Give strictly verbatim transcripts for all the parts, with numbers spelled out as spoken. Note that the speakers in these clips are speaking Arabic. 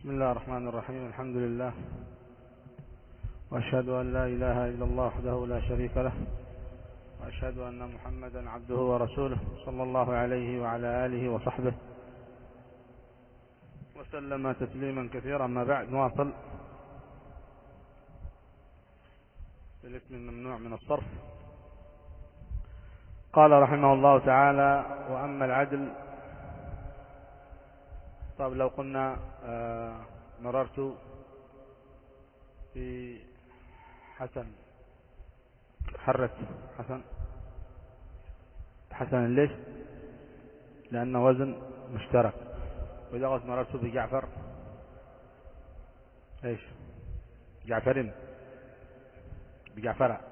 بسم الله الرحمن الرحيم. الحمد لله، وأشهد أن لا إله إلا الله وحده لا شريك له، وأشهد أن محمدا عبده ورسوله صلى الله عليه وعلى آله وصحبه وسلم تسليما كثيرا. ما بعد، نواصل بالاسم الممنوع من الصرف. قال رحمه الله تعالى: وأما العدل. طب لو قلنا آه مررت في حسن، حرك حسن حسن ليش؟ لأنه وزن مشترك. وإذا قلت مررت بجعفر، ايش؟ جعفر، بجعفر.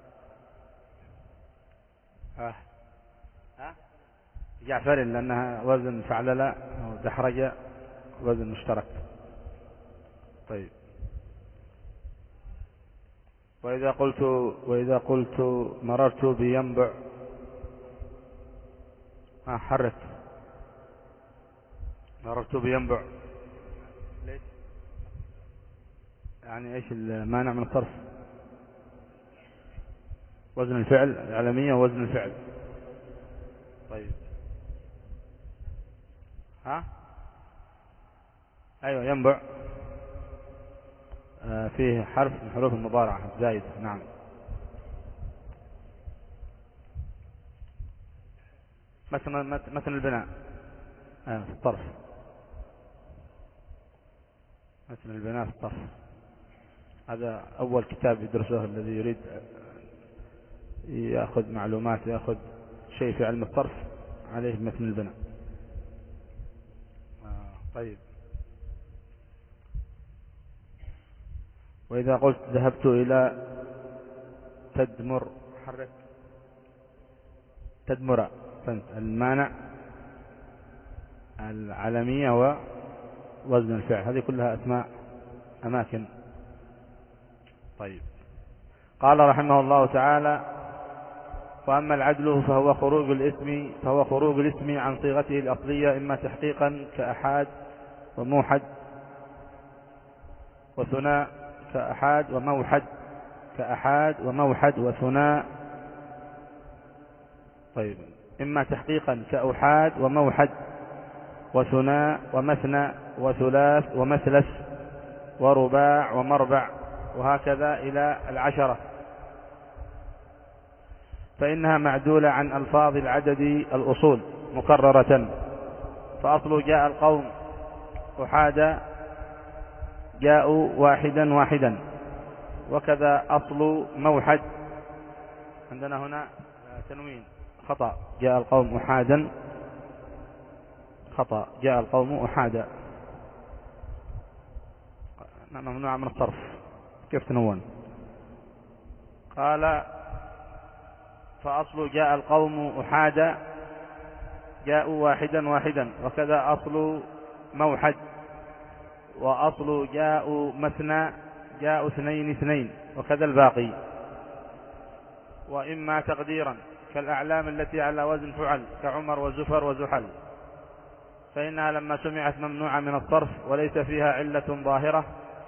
ها ها جعفر، لأنها وزن فعلل أو دحرج، وزن مشترك. طيب، وإذا قلت وإذا قلت مررت بينبع، ها حرك، مررت بينبع ليش؟ يعني ايش المانع من الصرف؟ وزن الفعل، العلمية وزن الفعل. طيب، ها ايوه ينبع آه فيه حرف من حروف المضارعة زايد. نعم. مثل مثل البناء آه في الطرف، مثل البناء في الطرف. هذا أول كتاب يدرسه الذي يريد يأخذ معلومات، يأخذ شيء في علم الصرف، عليه مثل البناء. آه طيب، وإذا قلت ذهبت إلى تدمر، حرك تدمر. فانت المانع العلمية ووزن الفعل، هذه كلها أسماء أماكن. طيب، قال رحمه الله تعالى: وأما العدل فهو خروج الاسم فهو خروج الاسم عن صيغته الأصلية، إما تحقيقا كأحاد وموحد وثناء، كأحاد وموحد كأحاد وموحد وثناء. طيب، إما تحقيقا كأحاد وموحد وثناء ومثنى وثلاث ومثلث ورباع ومربع، وهكذا إلى العشرة، فإنها معدولة عن ألفاظ العدد الأصول مكررة. فأصل جاء القوم أحادا، جاءوا واحدا واحدا. وكذا أصل موحد، عندنا هنا تنوين خطأ، جاء القوم أحادا، خطأ، جاء القوم أحادا، ممنوع من الصرف. كيف تنون؟ قال: فأصل جاء القوم أحادا، جاءوا واحدا واحدا. وكذا أصل موحد، وأصل جاءوا مثنى، جاءوا اثنين اثنين. وكذا الباقي. وإما تقديرا كالأعلام التي على وزن فعل، كعمر وزفر وزحل، فإنها لما سمعت ممنوعة من الصرف وليس فيها علة ظاهرة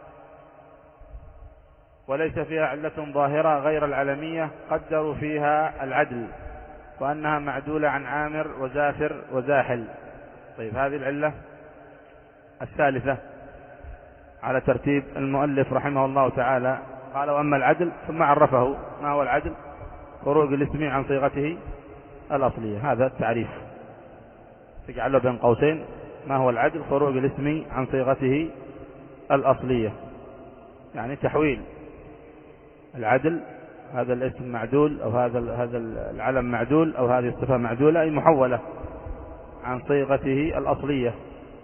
وليس فيها علة ظاهرة غير العلمية، قدروا فيها العدل، وأنها معدولة عن عامر وزافر وزاحل. طيب، هذه العلة الثالثة على ترتيب المؤلف رحمه الله تعالى. قال: وأما العدل، ثم عرفه. ما هو العدل؟ خروج الاسم عن صيغته الأصلية. هذا التعريف تجعله بين قوسين: ما هو العدل؟ خروج الاسم عن صيغته الأصلية، يعني تحويل العدل، هذا الاسم معدول، أو هذا هذا العلم معدول، أو هذه الصفة معدولة، أي محولة عن صيغته الأصلية.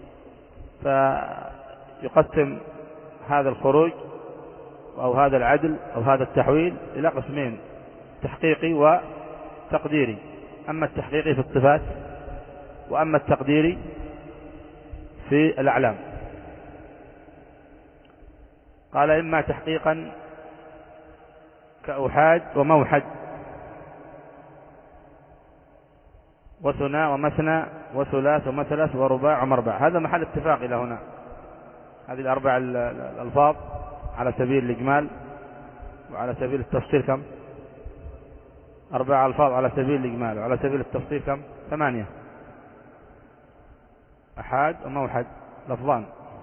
فيقسم هذا الخروج أو هذا العدل أو هذا التحويل إلى قسمين: تحقيقي وتقديري. أما التحقيقي في الصفات، وأما التقديري في الأعلام. قال: إما تحقيقا كأحاد وموحد وثناء ومثنى وثلاث ومثلث ورباع ومربع. هذا محل اتفاق إلى هنا. هذه الأربع الألفاظ على سبيل الإجمال، وعلى سبيل التفصيل كم؟ أربع ألفاظ على سبيل الإجمال، وعلى سبيل التفصيل كم؟ ثمانية. أحاد وموحد لفظان،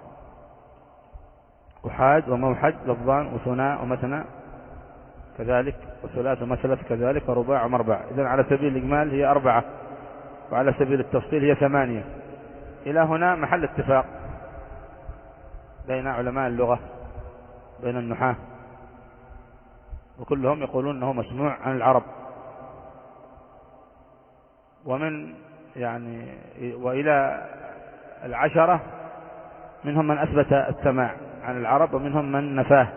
أحاد وموحد لفظان، وثناء ومثنى كذلك، وثلاث ومثلث كذلك، ورباع ومربع. إذن على سبيل الإجمال هي أربعة، وعلى سبيل التفصيل هي ثمانية. إلى هنا محل اتفاق بين علماء اللغة، بين النحاة، وكلهم يقولون أنه مسموع عن العرب. ومن يعني وإلى العشرة منهم من أثبت السماع عن العرب، ومنهم من نفاه،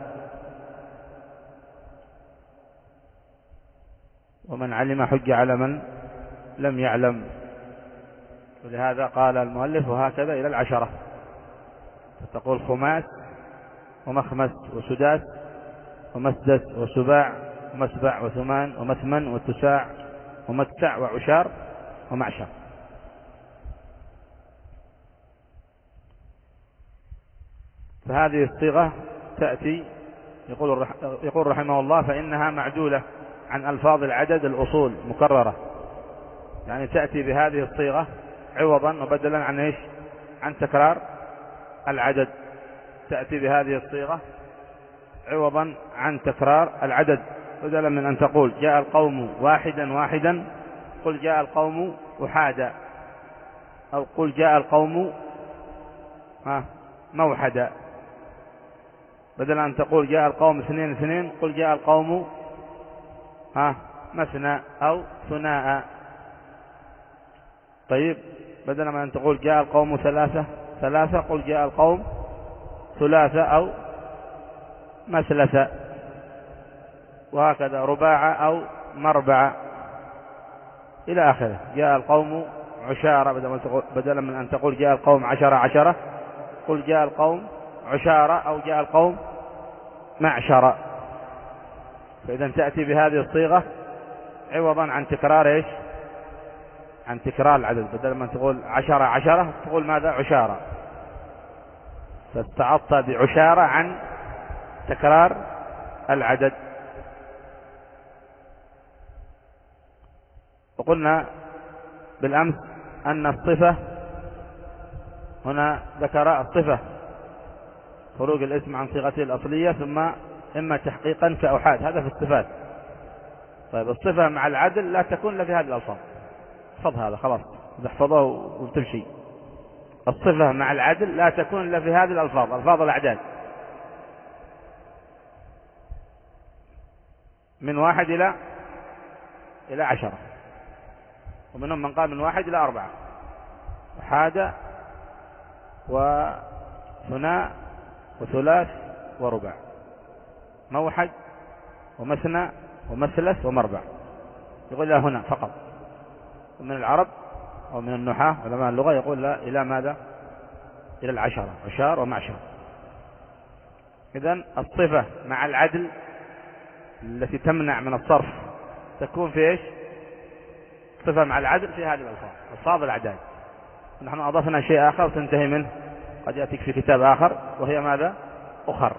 ومن علم حج على من لم يعلم. ولهذا قال المؤلف وهكذا إلى العشرة، فتقول خماس ومخمس وسداس ومسدس وسباع ومسبع وثمان ومثمن وتساع ومتسع وعشار ومعشر. فهذه الصيغة تأتي، يقول يقول رحمه الله فإنها معدولة عن ألفاظ العدد الأصول مكررة، يعني تأتي بهذه الصيغة عوضا وبدلا عن إيش؟ عن تكرار العدد. تأتي بهذه الصيغة عوضا عن تكرار العدد، بدلا من أن تقول جاء القوم واحدا واحدا قل جاء القوم أحادا، أو قل جاء القوم موحدا. بدلا أن تقول جاء القوم اثنين اثنين قل جاء القوم ها مثنى أو ثناء. طيب بدلا من أن تقول جاء القوم ثلاثة ثلاثة قل جاء القوم ثلاثة أو مثلثة، وهكذا رباعة أو مربعة إلى آخره. جاء القوم عشارة، بدلا من أن تقول جاء القوم عشرة عشرة قل جاء القوم عشارة أو جاء القوم معشرة. فإذا تأتي بهذه الصيغة عوضا عن تكرار إيش؟ عن تكرار العدد. بدل ما تقول عشرة عشرة تقول ماذا؟ عشارة. فاستعضت بعشارة عن تكرار العدد. وقلنا بالأمس أن الصفة هنا ذكر الصفة خروج الاسم عن صيغته الأصلية، ثم إما تحقيقا كأحاد، هذا في الصفات. طيب الصفة مع العدل لا تكون إلا في هذه الألفاظ. احفظ هذا خلاص، احفظه وتمشي. الصفة مع العدل لا تكون إلا في هذه الألفاظ، ألفاظ الأعداد، من واحد إلى إلى عشرة، ومنهم من قال من واحد إلى أربعة، أحاد وثناء وثلاث ورباع، موحد ومثنى ومثلث ومربع. يقول لا هنا فقط. ومن العرب أو من النحاة علماء اللغة يقول لا إلى ماذا؟ إلى العشرة، عشار ومعشر. إذن الصفة مع العدل التي تمنع من الصرف تكون في إيش؟ صفة مع العدل في هذه الألفاظ، ألفاظ الأعداد. نحن أضفنا شيء آخر تنتهي منه، قد يأتيك في كتاب آخر، وهي ماذا؟ أخر.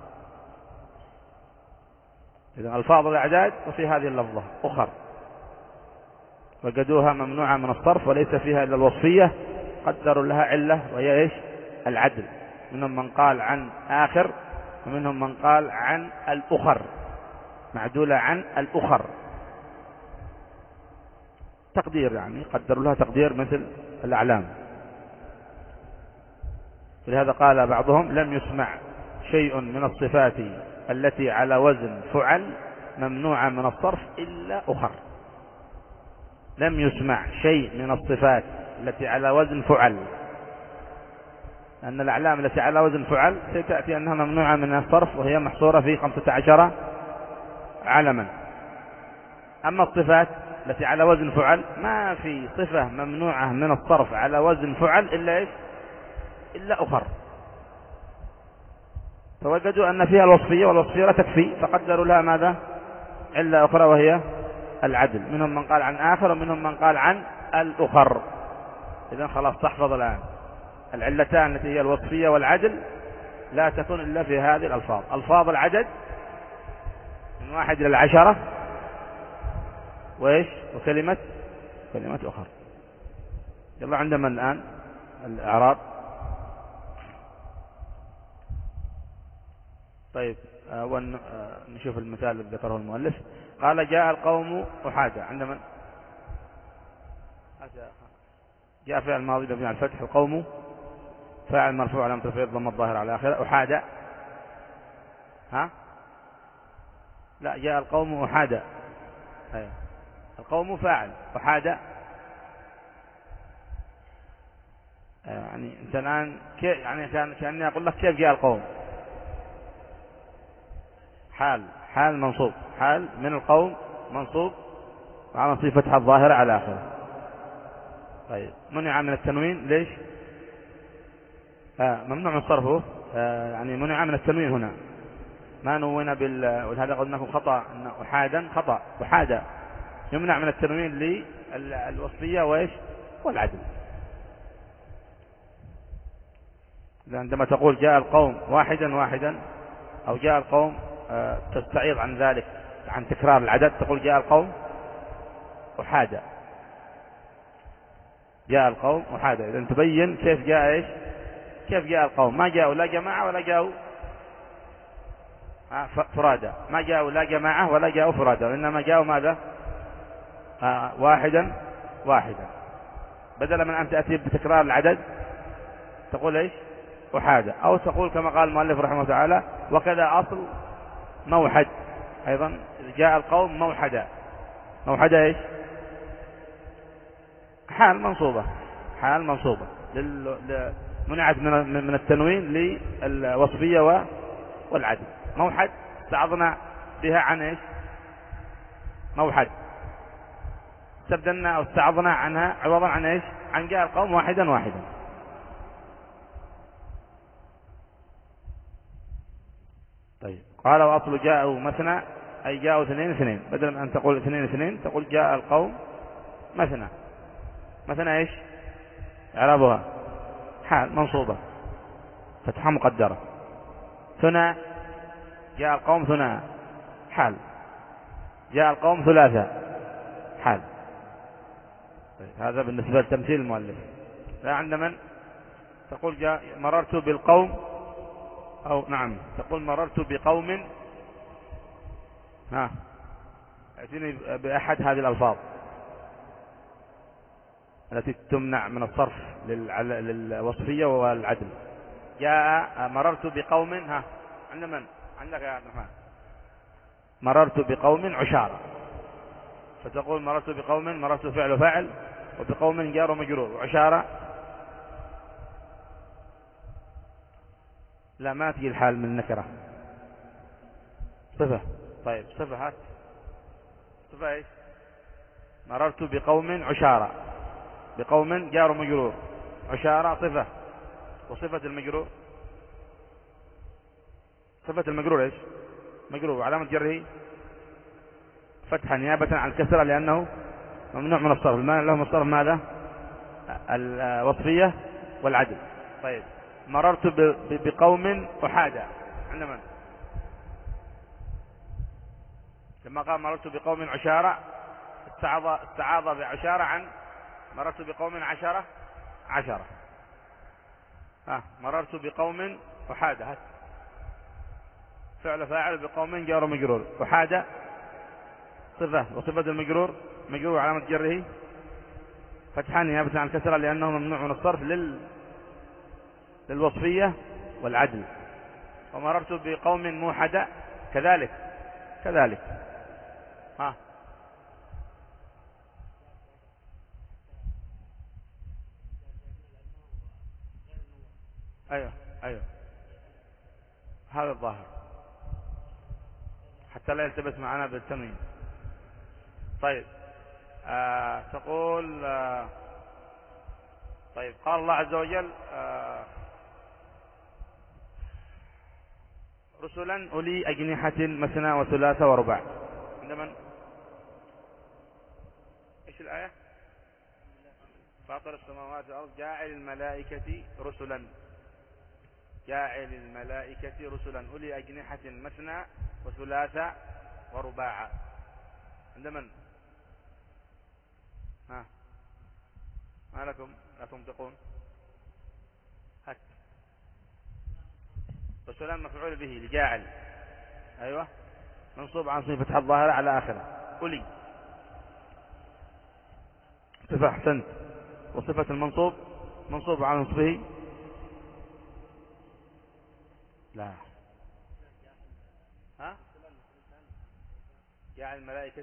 إذن ألفاظ الأعداد وفي هذه اللفظة أخر، وجدوها ممنوعة من الصرف وليس فيها إلا الوصفية، قدروا لها علة وهي إيش؟ العدل. منهم من قال عن آخر، ومنهم من قال عن الأخر، معدولة عن الأخر، تقدير يعني قدروا لها تقدير مثل الأعلام. ولهذا قال بعضهم لم يسمع شيء من الصفات التي على وزن فعل ممنوعة من الصرف إلا أخر. لم يسمع شيء من الصفات التي على وزن فعل، لأن الأعلام التي على وزن فعل ستأتي أنها ممنوعة من الصرف، وهي محصورة في خمسة عشر علما. أما الصفات التي على وزن فعل ما في صفة ممنوعة من الصرف على وزن فعل إلا إيش؟ إلا أخر. فوجدوا أن فيها الوصفية، والوصفية لا تكفي، فقدروا لها ماذا؟ علة أخرى وهي العدل. منهم من قال عن آخر، ومنهم من قال عن الأخر. إذن خلاص تحفظ الآن العلتان التي هي الوصفية والعدل لا تكون إلا في هذه الألفاظ، ألفاظ العدد من واحد إلى العشرة، وإيش وكلمة كلمة أخرى. يلا عندما الآن الإعراب. طيب ونشوف المثال الذي ذكره المؤلف. قال جاء القوم أحادى، عندما جاء فعل الماضي مبني على الفتح، القوم فاعل مرفوع علامة رفعه الضمة الظاهرة على آخره، أحادى ها لا جاء القوم أحادى، أيوة. القوم فاعل، أحادى يعني أنت الآن كيف يعني كان كأني أقول لك كيف جاء القوم؟ حال حال منصوب، حال من القوم منصوب وعلى صفتها الظاهرة على آخره. طيب منع من التنوين ليش؟ آه ممنوع من صرفه، آه يعني منع من التنوين هنا، ما نون بال، ولهذا قلنا خطأ أن أحادا خطأ، أحادا يمنع من التنوين للوصفية وإيش والعدل. عندما تقول جاء القوم واحدا واحدا أو جاء القوم آه تستعيض عن ذلك عن تكرار العدد، تقول جاء القوم أحادا، جاء القوم أحادا، إذن تبين كيف جاء إيش كيف جاء القوم، ما جاءوا لا جماعة ولا جاءوا فرادى، ما جاءوا لا جماعة ولا جاءوا فرادى، وإنما جاءوا ماذا آه واحدا واحدا. بدلا من أن تأتي بتكرار العدد تقول إيش أحادى، أو تقول كما قال المؤلف رحمه الله تعالى وكذا أصل موحد أيضا، جاء القوم موحدا، موحدا إيش حال منصوبة، حال منصوبة لل... منعت من التنوين للوصفية والعدل. موحد استعضنا بها عن إيش موحد، استبدلنا أو استعضنا عنها عوضا عن إيش عن جاء القوم واحدا واحدا. طيب قال وأصل جاءوا مثنى أي جاءوا اثنين اثنين، بدل من أن تقول اثنين اثنين تقول جاء القوم مثنى. مثنى إيش إعرابها حال منصوبة فتحة مقدرة. ثنى جاء القوم ثنى حال، جاء القوم ثلاثة حال. طيب هذا بالنسبة لتمثيل المؤلف. لا عند من تقول جاء مررت بالقوم، أو نعم تقول مررت بقوم، ها ائتني بأحد هذه الألفاظ التي تمنع من الصرف للوصفية والعدل. جاء مررت بقوم، ها عند من عندك يا عبد الرحمن؟ مررت بقوم عشارة، فتقول مررت بقوم، مررت فعل وفاعل وبقوم جار ومجرور، وعشارة لا ما تجي الحال من نكرة صفة. طيب صفة هات صفة ايش؟ مررت بقوم عشارة، بقوم جار ومجرور، عشارة صفة، وصفة المجرور صفة المجرور ايش مجرور علامة جره فتحة نيابة عن الكسرة لأنه ممنوع من الصرف، المانع له من الصرف ماذا الوصفية والعدل. طيب مررت بقوم أحادى عند من؟ لما قال مررت بقوم عشارة استعاض استعاض بعشارة عن مررت بقوم عشرة عشرة. ها مررت بقوم أحادى هات فعل فاعل بقوم جار مجرور، أحادى صفة، وصفة المجرور مجرور علامة جره فتحة نيابة عن الكسرة لأنه ممنوع من الصرف لل للوصفية والعدل. ومررت بقوم موحدة كذلك كذلك ها أيوه أيوه هذا الظاهر حتى لا يلتبس معنا بالتنوين. طيب آه تقول آه طيب قال الله عز وجل آه رسلا أولي أجنحة مثنى وثلاثة ورباع. عندما إيش الآية؟ فاطر السماوات والأرض جاعل الملائكة رسلا، جاعل الملائكة رسلا أولي أجنحة مثنى وثلاثة ورباعا. عند من؟ ها ما لكم لا تنطقون؟ هك رسلا مفعول به لجاعل، أيوة، منصوب عن صفة الظاهرة على آخره. أولي صفة، أحسنت. وصفة المنصوب منصوب عن نصبه لا. ها جاعل الملائكة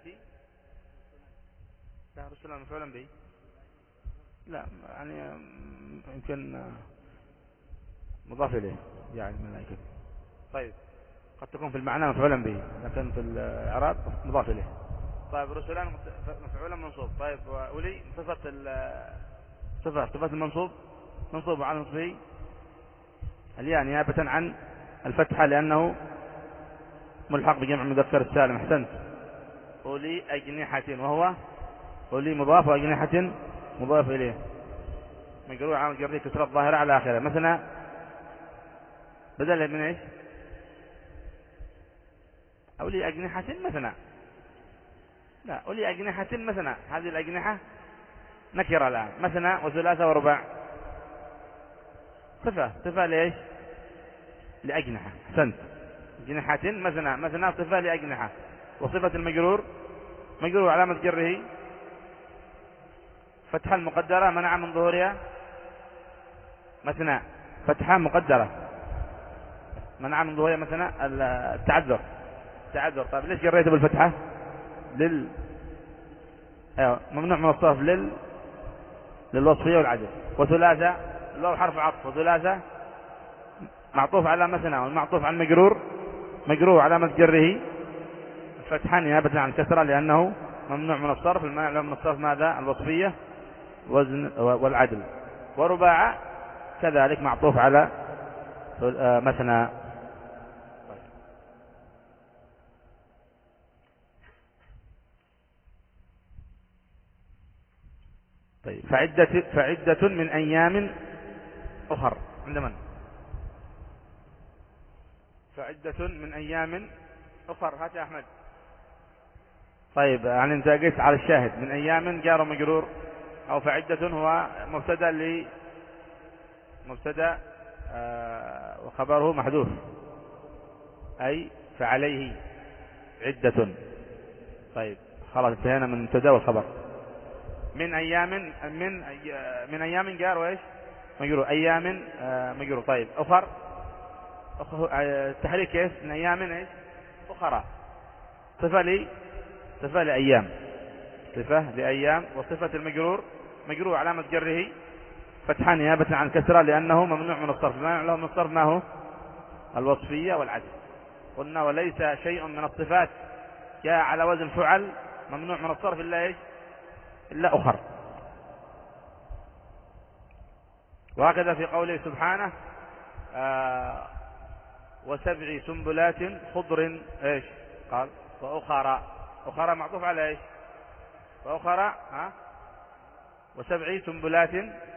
لا رسلا مفعولا به لا، يعني يمكن مضاف إليه جاعل الملائكة. طيب قد تكون في المعنى مفعولا به لكن في الإعراب مضاف إليه. طيب رسلا مفعولا منصوب. طيب وأولي صفة صفة صفة المنصوب منصوب عن نصبه الياء نيابة عن الفتحة لأنه ملحق بجمع مذكر السالم. أحسنت. أولي أجنحة وهو أولي مضاف وأجنحة مضاف إليه مجرور عن جره كسرة الظاهرة على آخره. مثلا بدل من إيش؟ أولي أجنحة مثلا لا، أولي أجنحة مثلا. هذه الأجنحة نكرة الآن. مثلا وثلاثة ورباع صفة صفة ليش؟ لأجنحة. أحسنت. جنحة مثلا مثلا صفة لأجنحة. وصفة المجرور مجرور علامة جره فتحة المقدرة منع من ظهورها مثلا فتحة مقدرة منع من ظهورها مثلا التعذر التعذر. طيب ليش جريته بالفتحة؟ لل ايوه ممنوع من الصرف لل للوصفية والعدل. وثلاثة لو حرف عطف وثلاثة معطوف على مثلا والمعطوف على المجرور مجرور علامة جره فتحا نيابة عن كسرة لأنه ممنوع من الصرف. المانع من الصرف ماذا؟ الوصفية وزن والعدل. ورباع كذلك معطوف على مثلا. طيب فعدة فعدة من أيام أخر. عند من؟ فعدة من أيام أخر. هات يا أحمد. طيب يعني انت قلت على الشاهد من أيام جار مجرور أو فعدة هو مبتدا ل مبتدا آه وخبره محذوف أي فعليه عدة. طيب خلاص انتهينا من المبتدا والخبر. من أيام من من أيام جار وإيش مجرور أيام آه مجرور. طيب أخر تحريك كيف من أيام إيش أخرى صفة لي صفة لأيام صفة لأيام. وصفة المجرور مجرور علامة جره فتحة نيابة عن كسرة لأنه ممنوع من الصرف. المانع له من الصرف ما هو؟ الوصفية والعدل. قلنا وليس شيء من الصفات جاء على وزن فعل ممنوع من الصرف إلا إيش إلا أخر. وهكذا في قوله سبحانه آه وسبع سنبلات خضر إيش قال وأخرى. أخرى معطوف على إيش؟ وأخرى ها وسبع سنبلات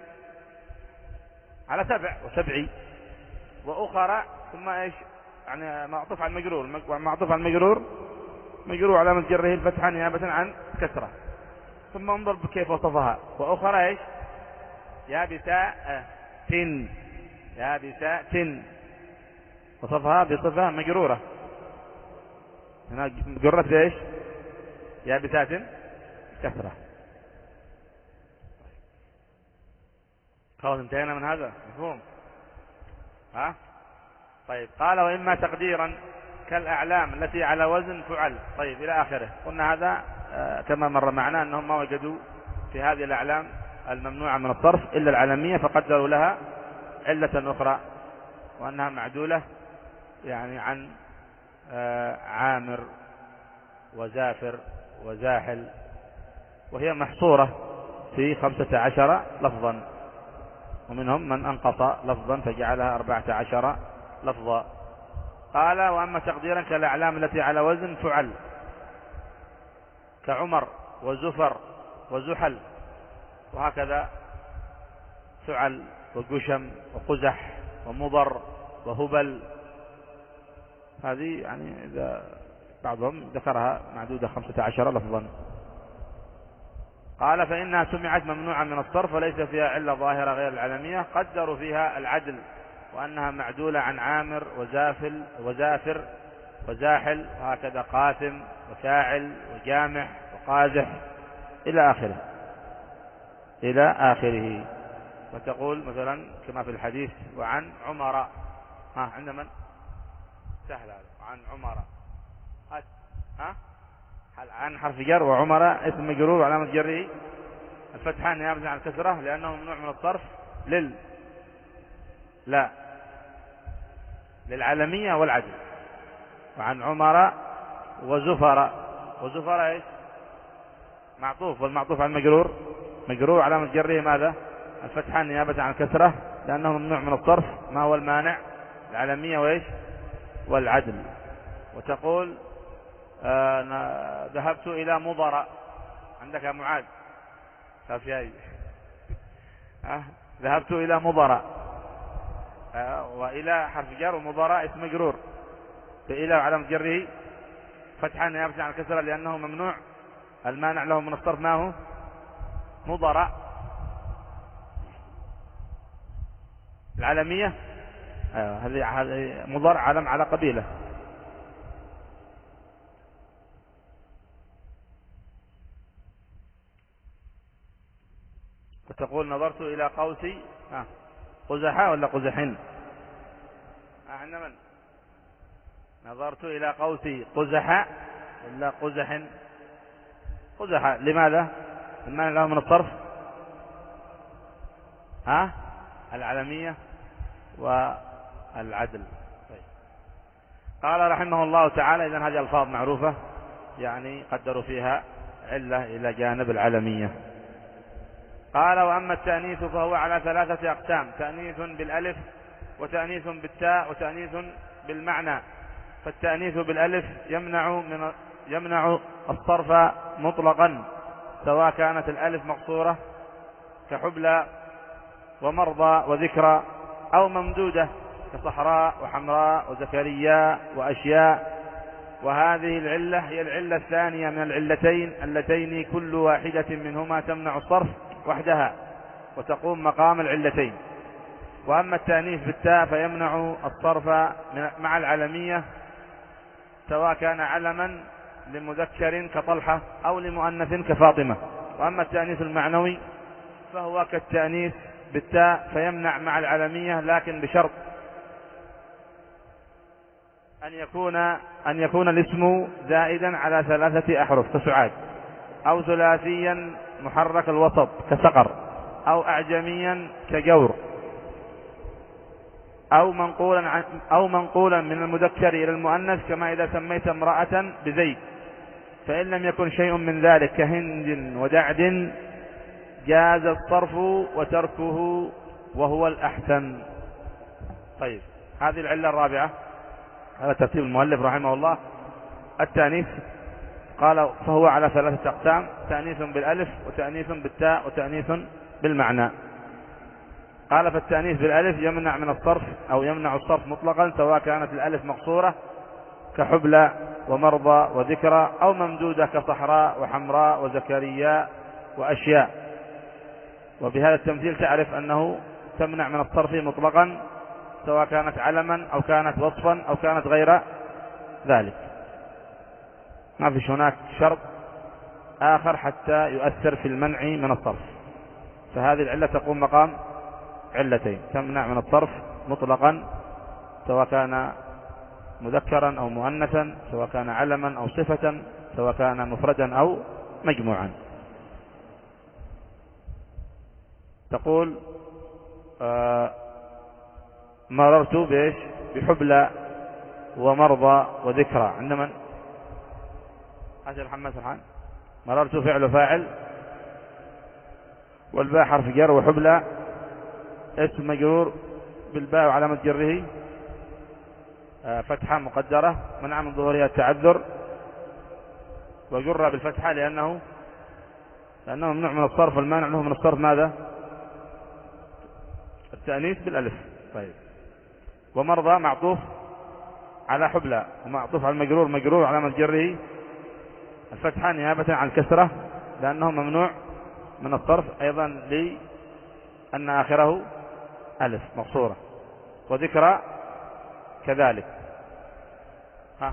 على سبع وسبع وأخرى ثم إيش يعني معطوف على المجرور معطوف على المجرور مجرور علامة جره الفتحة نيابة عن كسرة. ثم انظر كيف وصفها. وأخرى إيش يابساء تن يابساء تن وصفها بصفة مجرورة هنا جرت إيش يابسات كسرة. خلاص انتهينا من هذا مفهوم ها. طيب قال وإما تقديرا كالأعلام التي على وزن فعل. طيب إلى آخره. قلنا هذا آه كما مر معنا أنهم ما وجدوا في هذه الأعلام الممنوعة من الصرف إلا العلمية فقدروا لها علة أخرى وأنها معدولة يعني عن آه عامر وزافر وزاحل وهي محصورة في خمسة عشر لفظا ومنهم من أنقص لفظا فجعلها أربعة عشر لفظا. قال وأما تقديرا كالأعلام التي على وزن فعل كعمر وزفر وزحل وهكذا فعل وقشم وقزح ومضر وهبل. هذه يعني إذا بعضهم ذكرها معدودة خمسة عشر لفظا. قال فإنها سمعت ممنوعة من الصرف وليس فيها علة ظاهرة غير العلمية، قدروا فيها العدل وأنها معدولة عن عامر وزافل وزافر وزاحل، وهكذا قاسم وفاعل وجامح وقازح إلى آخره إلى آخره. فتقول مثلا كما في الحديث وعن عمر، ها عند من؟ سهل هذا، وعن عمر، ها عن حرف جر، وعمر اسم مجرور وعلامة جره الفتحة نيابة عن الكسرة لأنه ممنوع من الصرف لل لا للعالمية والعدل. وعن عمر وزفر، وزفر ايش؟ معطوف، والمعطوف عن مجرور مجرور علامة جره ماذا؟ الفتحة نيابة عن الكسرة لأنه ممنوع من الصرف. ما هو المانع؟ العالمية وايش؟ والعدل. وتقول آه ذهبت إلى مضر، عندك يا معاذ في أي آه ذهبت إلى مضر، آه وإلى حرف جر ومضر اسم مجرور، فإلى علامة جره فتحة نيابة عن الكسرة لأنه ممنوع. المانع له من الصرف ما هو؟ مضر. العالمية آه هذه مضر علم على قبيلة. فتقول نظرت إلى قوسي آه. قزحة ولا قزحن؟ آه عند من؟ نظرت إلى قوسي قزحة ولا قزحن؟ قزحة. لماذا؟ المانع له من الصرف ها؟ العالمية والعدل. طيب. قال رحمه الله تعالى إذن هذه ألفاظ معروفة يعني قدروا فيها علة إلى جانب العالمية. قال وأما التأنيث فهو على ثلاثة أقسام: تأنيث بالألف، وتأنيث بالتاء، وتأنيث بالمعنى. فالتأنيث بالألف يمنع من يمنع الصرف مطلقا سواء كانت الألف مقصورة كحبلى ومرضى وذكرى، أو ممدودة كصحراء وحمراء وزكريا وأشياء. وهذه العلة هي العلة الثانية من العلتين اللتين كل واحدة منهما تمنع الصرف وحدها وتقوم مقام العلتين. وأما التأنيث بالتاء فيمنع الصرف مع العلمية سواء كان علما لمذكر كطلحة أو لمؤنث كفاطمة. وأما التأنيث المعنوي فهو كالتأنيث بالتاء فيمنع مع العلمية، لكن بشرط أن يكون أن يكون الاسم زائدا على ثلاثة أحرف كسعاد، أو ثلاثيا محرك الوسط كسقر، أو أعجميا كجور، أو منقولا عن أو منقولا من المذكر إلى المؤنث كما إذا سميت امرأة بزيد. فإن لم يكن شيء من ذلك كهند ودعد جاز الصرف وتركه وهو الأحسن. طيب، هذه العلة الرابعة على ترتيب المؤلف رحمه الله. التأنيث قال فهو على ثلاثة أقسام: تأنيث بالألف، وتأنيث بالتاء، وتأنيث بالمعنى. قال فالتأنيث بالألف يمنع من الصرف أو يمنع الصرف مطلقا سواء كانت الألف مقصورة كحبلى ومرضى وذكرى، أو ممدودة كصحراء وحمراء وزكريا وأشياء. وبهذا التمثيل تعرف أنه تمنع من الصرف مطلقا سواء كانت علما أو كانت وصفا أو كانت غير ذلك. ما فيش هناك شرط آخر حتى يؤثر في المنع من الصرف. فهذه العلة تقوم مقام علتين: تمنع من الصرف مطلقا سواء كان مذكرا أو مؤنثا، سواء كان علما أو صفة، سواء كان مفردا أو مجموعا. تقول آه مررت بإيش؟ بحبلى ومرضى وذكرى. عند من؟ حاجة محمد سبحان. مررت فعل فاعل، والباء حرف جر، وحبلى اسم مجرور بالباء وعلامة جره آه فتحة مقدرة منع من ظهورها التعذر، وجر بالفتحة لأنه لأنه ممنوع من الصرف. والمانع له من الصرف ماذا؟ التأنيث بالألف. طيب، ومرضى معطوف على حبلى، ومعطوف على المجرور مجرور علامة جره الفتحة نيابة عن الكسرة لأنه ممنوع من الصرف، أيضا لأن آخره ألف مقصورة، وذكرى كذلك. ها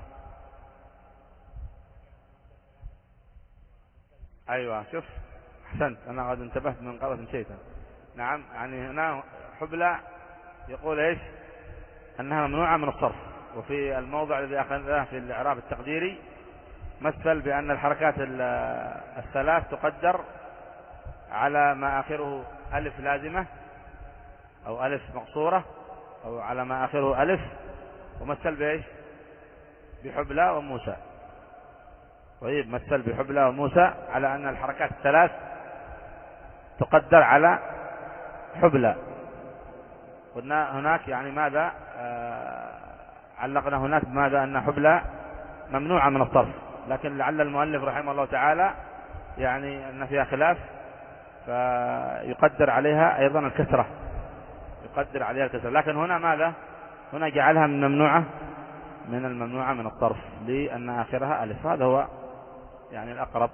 أيوة شوف أحسنت، أنا قد انتبهت من قبل نسيتها. نعم يعني هنا حبلى يقول إيش؟ أنها ممنوعة من الصرف. وفي الموضع الذي أخذناه في الإعراب التقديري مثل بأن الحركات الثلاث تقدر على ما آخره ألف لازمة أو ألف مقصورة أو على ما آخره ألف، ومثل بإيش؟ بحبلى وموسى. طيب مثل بحبلى وموسى على أن الحركات الثلاث تقدر على حبلى. قلنا هناك يعني ماذا آه علقنا هناك بماذا؟ أن حبلى ممنوعة من الصرف، لكن لعل المؤلف رحمه الله تعالى يعني أن فيها خلاف فيقدر عليها أيضا الكسرة، يقدر عليها الكسرة. لكن هنا ماذا؟ هنا جعلها من ممنوعة من الممنوعة من الصرف لأن آخرها ألف، هذا هو يعني الأقرب.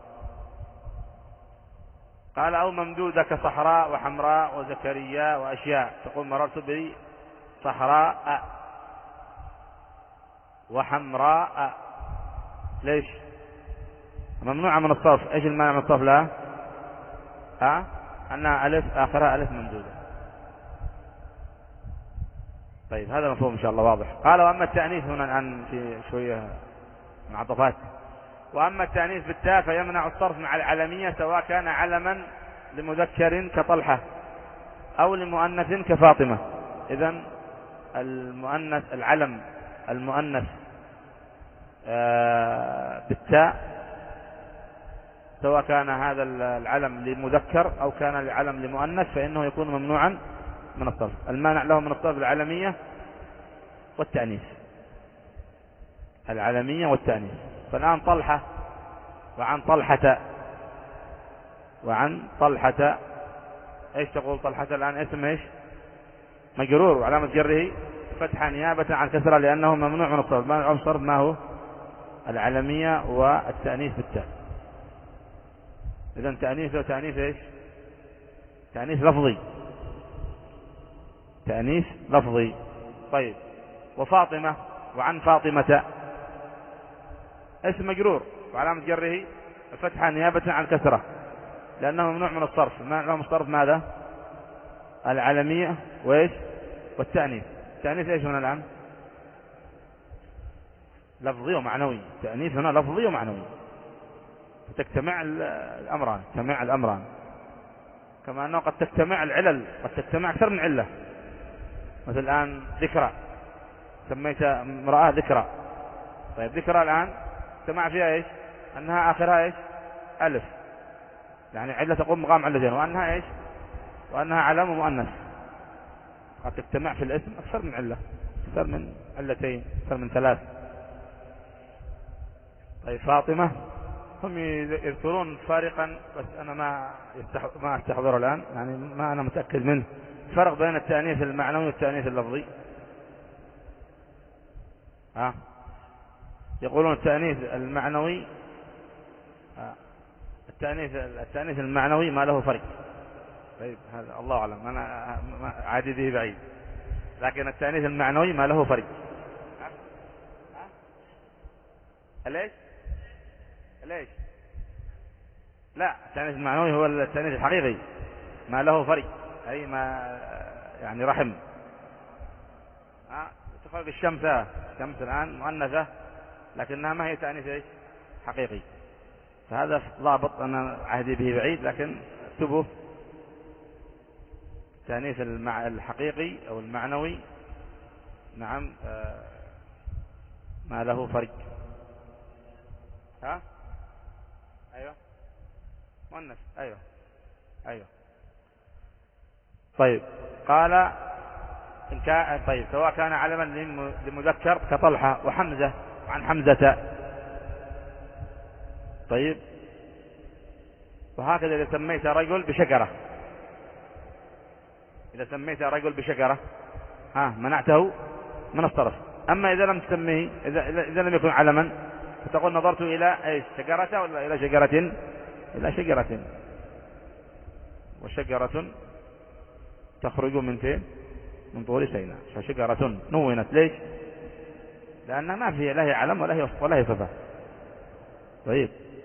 قال أو ممدودة كصحراء وحمراء وزكريا وأشياء، تقول مررت بصحراء وحمراء، ليش ممنوعة من الصرف؟ ايش المانع من الصرف لها؟ ها أنها ألف آخرها ألف ممدودة. طيب هذا مفهوم إن شاء الله واضح. قال وأما التأنيث هنا الآن في شوية معطفات. وأما التأنيث بالتاء فيمنع الصرف مع العلمية سواء كان علما لمذكر كطلحة أو لمؤنث كفاطمة. إذن المؤنث العلم المؤنث آه بالتاء سواء كان هذا العلم لمذكر أو كان العلم لمؤنث فإنه يكون ممنوعا من الصرف. المانع له من الصرف العلمية والتأنيث، العلمية والتأنيث. فالآن طلحة وعن طلحة وعن طلحة، ايش تقول طلحة الآن؟ اسم ايش؟ مجرور وعلامة جره فتحة نيابة عن كسرة لأنه ممنوع من الصرف. مانع من الصرف ما هو؟ العلمية والتأنيث بالتاء. إذن تأنيث وتأنيث ايش؟ تأنيث لفظي، تأنيث لفظي. طيب وفاطمة وعن فاطمة، اسم مجرور وعلامة جره الفتحة نيابة عن كسرة لأنه ممنوع من الصرف. ممنوع من الصرف ماذا؟ العلمية وإيش؟ والتأنيث. التأنيث إيش هنا الآن؟ لفظي ومعنوي. التأنيث هنا لفظي ومعنوي، تجتمع الأمران، تجتمع الأمران، كما أنه قد تجتمع العلل، قد تجتمع أكثر من علة. مثل الآن ذكرى، سميت امرأة ذكرى. طيب ذكرى الآن اجتمع فيها إيش؟ أنها آخرها إيش؟ ألف، يعني علة تقوم مقام علتين، وأنها إيش؟ وأنها علم ومؤنث. قد تجتمع في الاسم أكثر من علة، أكثر من علتين، أكثر من ثلاث. طيب فاطمة هم يذكرون فارقا بس أنا ما ما أستحضره الآن، يعني ما أنا متأكد منه. فرق بين التأنيث المعنوي والتأنيث اللفظي. ها يقولون التأنيث المعنوي التأنيث التأنيث المعنوي ما له فرق. طيب هذا الله أعلم، أنا عادي به بعيد، لكن التأنيث المعنوي ما له فرق. ليش؟ ليش؟ لا، التأنيث المعنوي هو التأنيث الحقيقي ما له فرق، أي ما يعني رحم. ها تفرق الشمس، الشمس الآن مؤنثة لكنها ما هي تأنيث ايش؟ حقيقي. فهذا ضابط أنا عهدي به بعيد، لكن اكتبه التأنيث المع... الحقيقي أو المعنوي نعم آه ما له فرق. ها أيوة مؤنث، أيوة أيوة. طيب قال إن كان طيب سواء كان علما لمذكر كطلحة وحمزة عن حمزة. طيب وهكذا إذا سميت رجل بشجرة، إذا سميت رجل بشجرة ها منعته من الصرف. أما إذا لم تسميه، إذا, إذا لم يكن علما، فتقول نظرت إلى إيش؟ شجرة ولا إلى شجرة؟ إلى شجرة. وشجرة تخرج من فين؟ من طور سيناء. فشجرة نونت ليش؟ لأنها ما فيها لا هي علم ولا هي ولا هي صفة. طيب،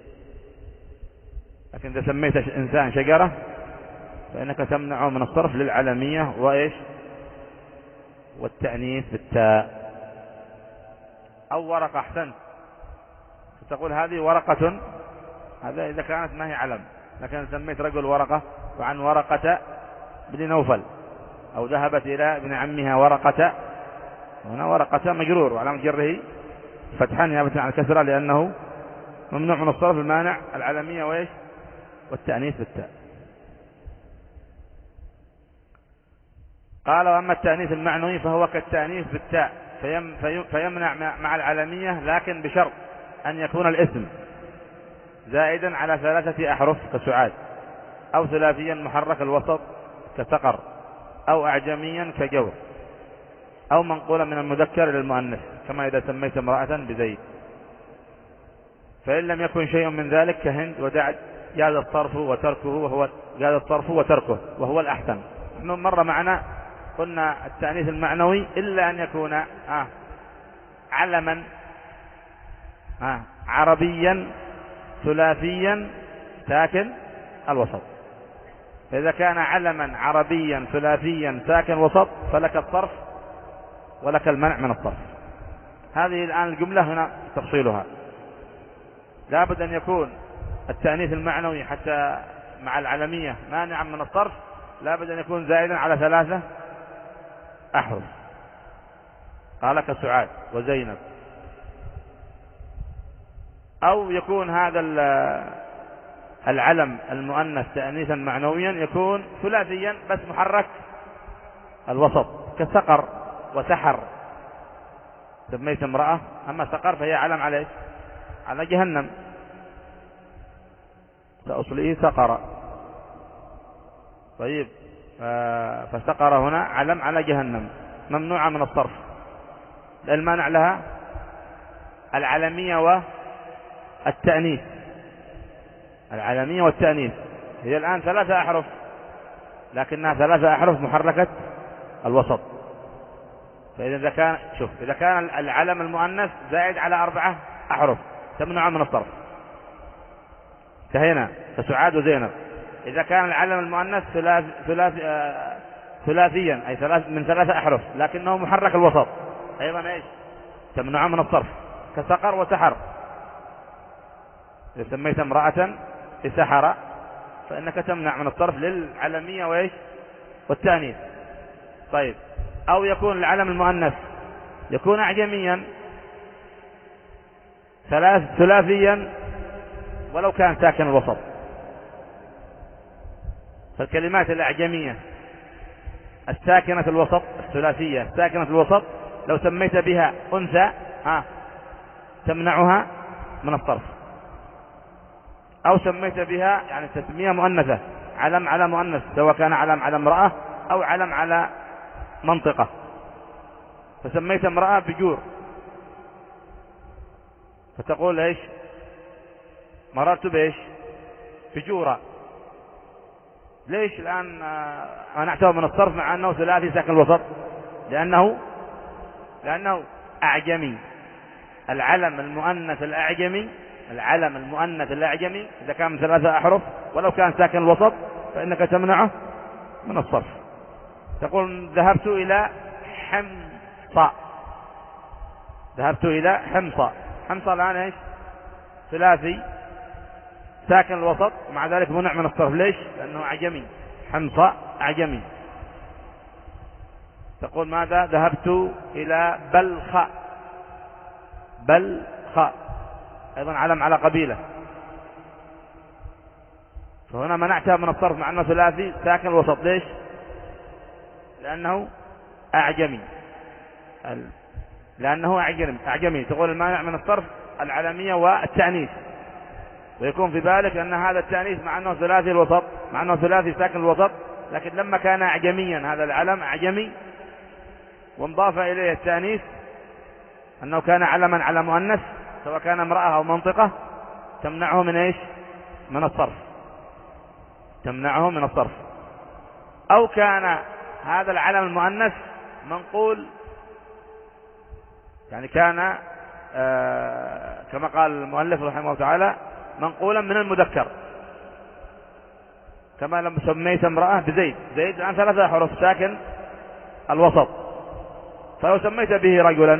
لكن إذا سميت إنسان شجرة فإنك تمنعه من الصرف للعلمية وإيش؟ والتأنيث بالتاء. أو ورقة، أحسنت، تقول هذه ورقة، هذا إذا كانت ما هي علم. لكن سميت رجل ورقة، وعن ورقة بن نوفل، أو ذهبت إلى ابن عمها ورقة، هنا ورقة مجرور وعلامة جره فتحا نيابة عن الكسرة، لأنه ممنوع من الصرف المانع العلمية وإيش؟ والتأنيث بالتاء. قال: وأما التأنيث المعنوي فهو كالتأنيث بالتاء، فيم فيمنع مع العلمية، لكن بشرط أن يكون الاسم زائدا على ثلاثة أحرف كسعاد، أو ثلاثيا محرك الوسط كثقر، أو أعجميا كجور، أو منقولا من المذكر إلى المؤنث، كما إذا سميت امرأة بزيد. فإن لم يكن شيء من ذلك كهند ودعد جاز الصرف وتركه، وهو جاز الصرف وتركه وهو الأحسن. نحن مر معنا قلنا التأنيث المعنوي إلا أن يكون آه علما آه عربيا ثلاثيا ساكن الوسط. فإذا كان علما عربيا ثلاثيا ساكن وسط فلك الصرف ولك المنع من الصرف. هذه الآن الجملة هنا تفصيلها. لابد أن يكون التأنيث المعنوي حتى مع العلمية مانعا من الصرف، لابد أن يكون زائدا على ثلاثة أحرف. قال كسعاد وزينب. أو يكون هذا العلم المؤنث تأنيثا معنويا يكون ثلاثيا بس محرك الوسط كسقر وسحر. سميت امرأة، أما سقر فهي علم على إيش؟ على جهنم، سأصليه سقر. طيب، فسقر هنا علم على جهنم ممنوعة من الصرف، المانع لها العلمية والتأنيث. العلمية والتأنيث هي الآن ثلاثة أحرف، لكنها ثلاثة أحرف محركة الوسط. فإذا كان شوف إذا كان العلم المؤنث زائد على أربعة أحرف تمنع من الصرف. انتهينا. فسعاد وزينب. إذا كان العلم المؤنث ثلاث ثلاث آه ثلاثيا أي ثلاث من ثلاثة أحرف لكنه محرك الوسط أيضا إيش؟ تمنع من الصرف كسقر وسحر. إذا سميت امرأة بسحر فإنك تمنع من الصرف للعلمية وإيش؟ والتأنيث. طيب، أو يكون العلم المؤنث يكون أعجميا ثلاث ثلاثيا ولو كان ساكن الوسط. فالكلمات الأعجمية الساكنة الوسط الثلاثية الساكنة الوسط لو سميت بها أنثى ها تمنعها من الصرف، أو سميت بها يعني تسمية مؤنثة علم على مؤنث، سواء كان علم على امرأة أو علم على منطقة. فسميت امرأة بجور، فتقول ايش؟ مررت بايش؟ بجورة. ليش الآن منعته من الصرف مع أنه ثلاثي ساكن الوسط؟ لأنه لأنه أعجمي. العلم المؤنث الأعجمي العلم المؤنث الأعجمي إذا كان من ثلاثة أحرف ولو كان ساكن الوسط فإنك تمنعه من الصرف. تقول ذهبت إلى حمصة، ذهبت إلى حمصة. حمصة الآن ايش؟ ثلاثي ساكن الوسط ومع ذلك منع من الصرف. ليش؟ لأنه أعجمي. حمصة أعجمي. تقول ماذا؟ ذهبت إلى بلخ. بلخ أيضا علم على قبيلة، فهنا منعتها من الصرف مع أنه ثلاثي ساكن الوسط. ليش؟ لأنه أعجمي. لأنه أعجمي. أعجمي. تقول المانع من الصرف العلمية والتأنيث، ويكون في بالك أن هذا التأنيث مع أنه ثلاثي الوسط مع أنه ثلاثي ساكن الوسط، لكن لما كان أعجميا هذا العلم أعجمي وانضاف إليه التأنيث أنه كان علما على مؤنث سواء كان امرأة أو منطقة، تمنعه من إيش؟ من الصرف، تمنعه من الصرف. أو كان هذا العلم المؤنث منقول، يعني كان آه كما قال المؤلف رحمه الله تعالى منقولا من المذكر، كما لما سميت امرأة بزيد، زيد عن ثلاثة حروف ساكن الوسط، فلو سميت به رجلا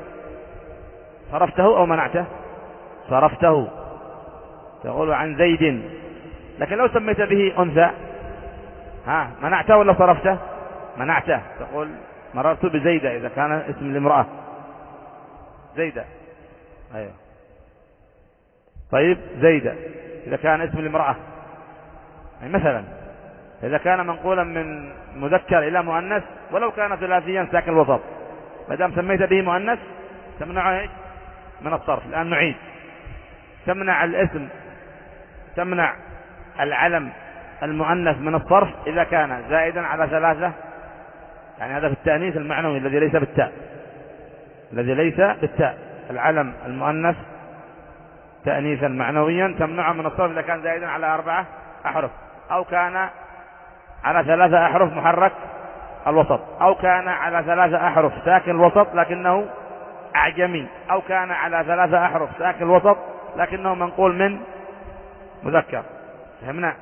صرفته أو منعته؟ صرفته، تقول عن زيد. لكن لو سميت به أنثى ها منعته ولا صرفته؟ منعته، تقول مررت بزيدة إذا كان اسم الامرأة زيدة. أيوة. طيب زيدة إذا كان اسم الامرأة، يعني مثلا إذا كان منقولا من مذكر إلى مؤنث ولو كان ثلاثيا ساكن الوسط، ما دام سميت به مؤنث تمنعه من الصرف. الآن نعيد، تمنع الاسم، تمنع العلم المؤنث من الصرف إذا كان زائدا على ثلاثة، يعني هذا في التأنيث المعنوي الذي ليس بالتاء، الذي ليس بالتاء، العلم المؤنث تأنيثا معنويا تمنعه من الصرف إذا كان زائدا على أربعة أحرف، أو كان على ثلاثة أحرف محرك الوسط، أو كان على ثلاثة أحرف ساكن الوسط لكنه أعجمي، أو كان على ثلاثة أحرف ساكن الوسط لكنه منقول من مذكر. فهمنا؟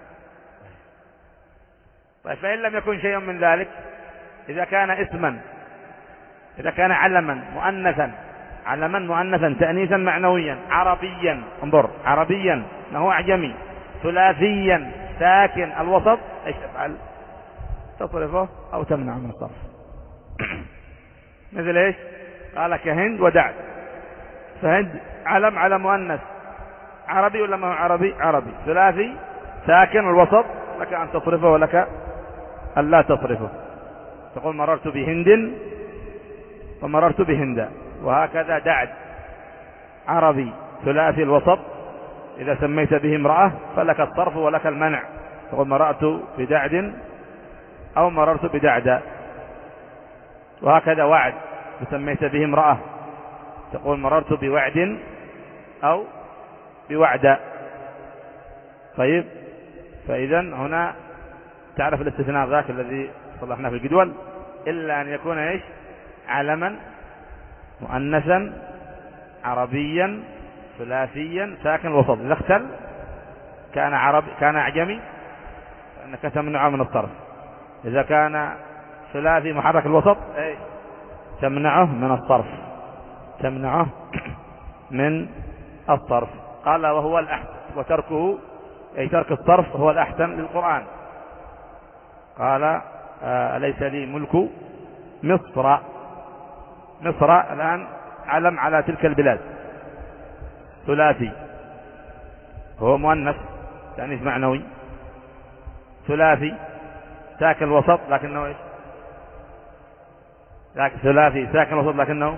طيب فإن لم يكن شيء من ذلك، إذا كان اسما، إذا كان علما مؤنثا، علما مؤنثا تأنيثا معنويا عربيا، انظر عربيا انه أعجمي، ثلاثيا ساكن الوسط، ايش تفعل؟ تصرفه أو تمنع من الصرف. مثل ايش؟ قال كهند ودعد، فهند علم على مؤنث عربي ولا ما هو عربي؟ عربي، ثلاثي ساكن الوسط، لك أن تصرفه ولك أن لا تصرفه، تقول مررت بهند ومررت بهند. وهكذا دعد عربي ثلاثي الوسط، إذا سميت به امرأة فلك الصرف ولك المنع، تقول مررت بدعد أو مررت بدعدة. وهكذا وعد، سميت به امرأة تقول مررت بوعد أو بوعد. طيب فإذا هنا تعرف الاستثناء ذاك الذي صلحنا في الجدول، إلا أن يكون إيش؟ علما مؤنثا عربيا ثلاثيا ساكن الوسط، إذا اختل كان عربي كان أعجمي فإنك تمنعه من الصرف. إذا كان ثلاثي محرك الوسط أي تمنعه من الصرف، تمنعه من الصرف. قال وهو الأحسن، وتركه أي ترك الصرف هو الأحسن للقرآن. قال آه أليس لي ملك مصر، مصر الآن علم على تلك البلاد، ثلاثي هو مؤنث تأنيث معنوي، ثلاثي ساكن الوسط لكنه ايش؟ ثلاثي ساكن الوسط لكنه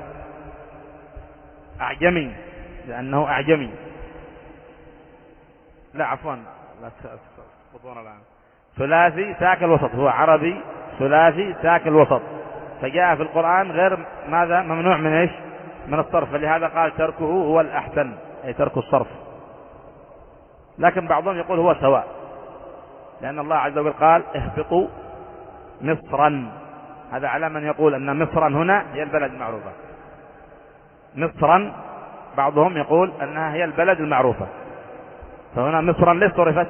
أعجمي، لأنه أعجمي. لا عفوا لا تخطون الآن، ثلاثي ساكن الوسط هو عربي ثلاثي ساكن الوسط، فجاء في القرآن غير ماذا؟ ممنوع من ايش؟ من الصرف، فلهذا قال تركه هو الأحسن، أي ترك الصرف. لكن بعضهم يقول هو سواء، لأن الله عز وجل قال اهبطوا مصرا، هذا على من يقول أن مصرا هنا هي البلد المعروفة. مصرا بعضهم يقول أنها هي البلد المعروفة، فهنا مصرا ليش صرفت؟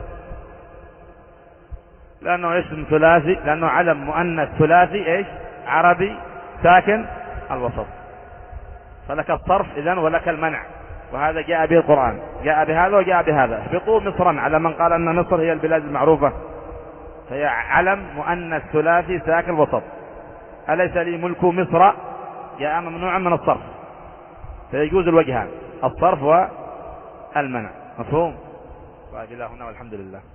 لأنه اسم ثلاثي، لأنه علم مؤنث ثلاثي ايش؟ عربي ساكن الوسط، فلك الصرف إذن ولك المنع. وهذا جاء به القرآن، جاء بهذا وجاء بهذا. اهبطوا مصرا على من قال أن مصر هي البلاد المعروفة، فهي علم مؤنث ثلاثي ساكن الوسط. أليس لي ملك مصر جاء ممنوعا من الصرف، فيجوز الوجهان، الصرف والمنع. مفهوم؟ وإلى هنا والحمد لله.